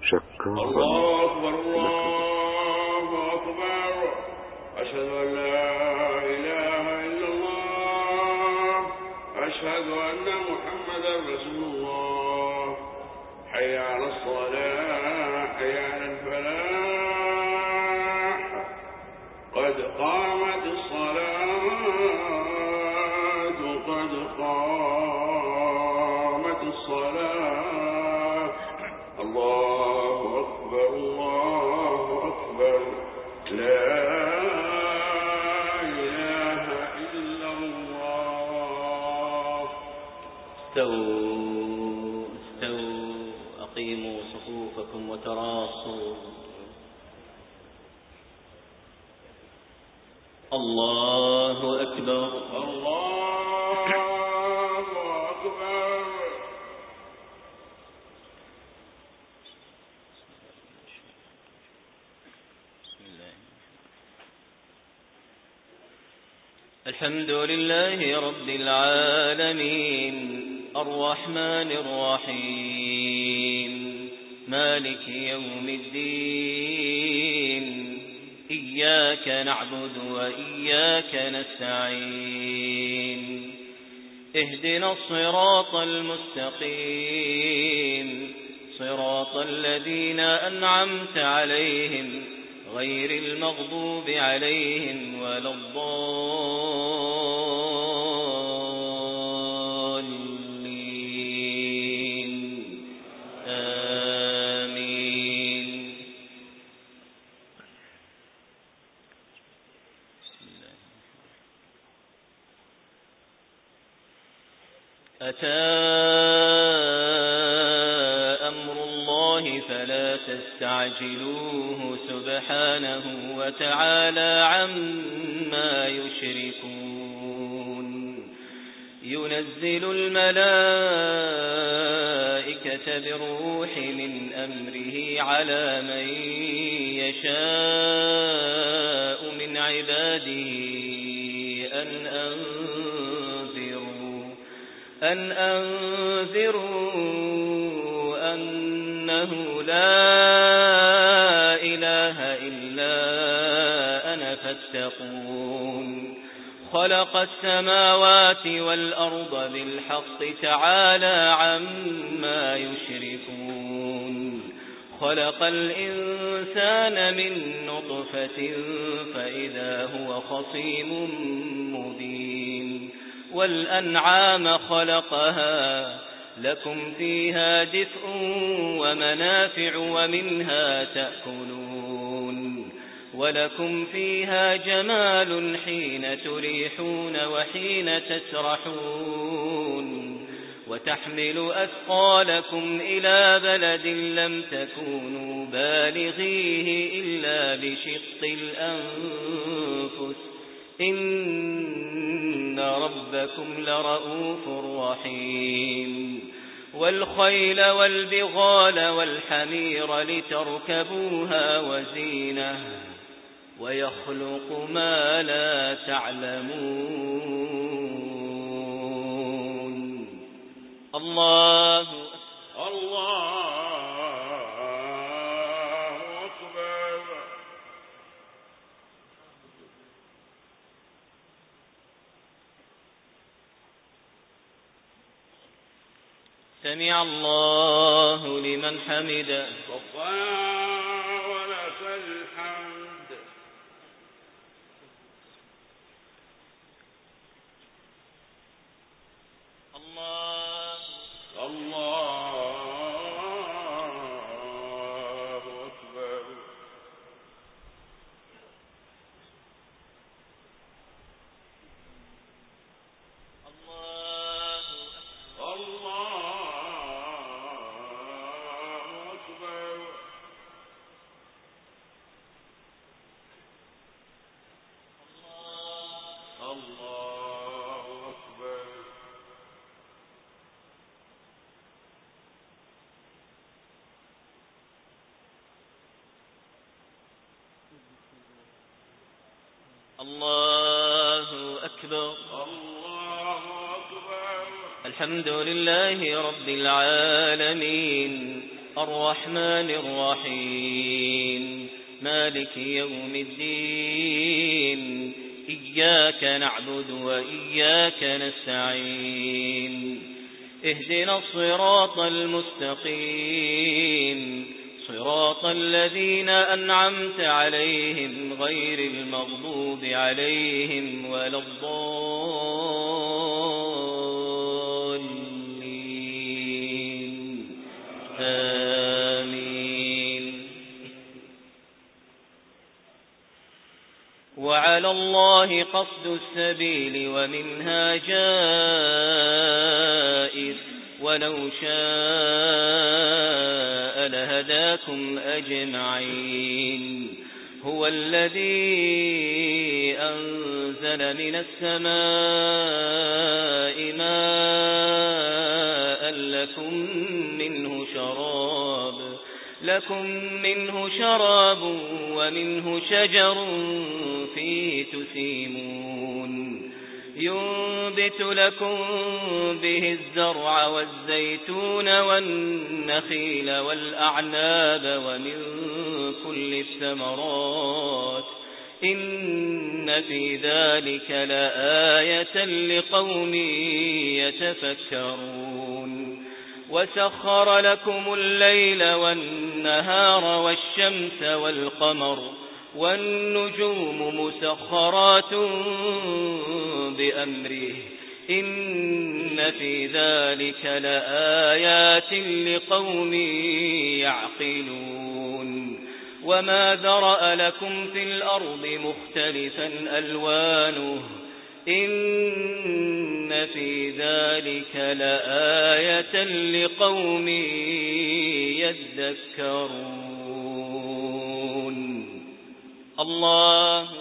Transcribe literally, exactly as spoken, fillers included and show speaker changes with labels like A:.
A: شكرا.
B: الله أكبر الله أكبر. أشهد أن لا إله إلا الله. أشهد أن محمدا رسول الله. حي على الصلاة حي على الفلاح. قد قامت الصلاة قد قامت الصلاة. الله أكبر الله أكبر. لا إله إلا الله.
C: استووا استووا أقيموا صفوفكم وتراصوا. الله أكبر
B: الله أكبر.
C: الحمد لله رب العالمين الرحمن الرحيم مالك يوم الدين إياك نعبد وإياك نستعين اهدنا الصراط المستقيم صراط الذين أنعمت عليهم غير المغضوب عليهم ولا الضالين آمين. أتى أمر الله فلا تستعجلوه سبحانه وتعالى عما يشركون. ينزل الملائكة بالروح من أمره على من يشاء من عباده أن أنذروا أن أنذروا أنه لا إله إلا أنا فاتقون. خلق السماوات والأرض بالحق تعالى عما يشركون. خلق الإنسان من نطفة فإذا هو خصيم مبين. والأنعام خلقها لكم فيها دفء ومنافع ومنها تأكلون. ولكم فيها جمال حين تريحون وحين تسرحون. وتحمل أثقالكم إلى بلد لم تكونوا بالغيه إلا بشق الأنفس إن ربكم لرؤوف رحيم. والخيل والبغال والحمير لتركبوها وزينة ويخلق ما لا تعلمون. الله
B: الله أكبر.
C: سمع الله لمن حمده.
B: ربنا ولك الحمد.
C: الله
B: الله أكبر.
C: الله
B: الله أكبر. الله أكبر.
C: الله أكبر.
B: الله أكبر.
C: الحمد لله رب العالمين الرحمن الرحيم مالك يوم الدين إياك نعبد وإياك نستعين اهدنا الصراط المستقيم صراط الذين أنعمت عليهم غير المغضوب عليهم ولا الضالين آمين. وعلى الله قصد السبيل ومنها جائر ولو شاء لهداكم أجمعين. هو الذي أنزل من السماء ماء لكم منه شراب لكم منه شراب ومنه شجر فيه تسيمون ينبت لكم به الزرع والزيتون والنخيل والأعناب ومن كل الثمرات إن في ذلك لآية لقوم يتفكرون. وسخر لكم الليل والنهار والشمس والقمر والنجوم مسخرات بأمره إن في ذلك لآيات لقوم يعقلون. وما ذرأ لكم في الأرض مختلفا ألوانه إن في ذلك لآية لقوم يذكرون. الله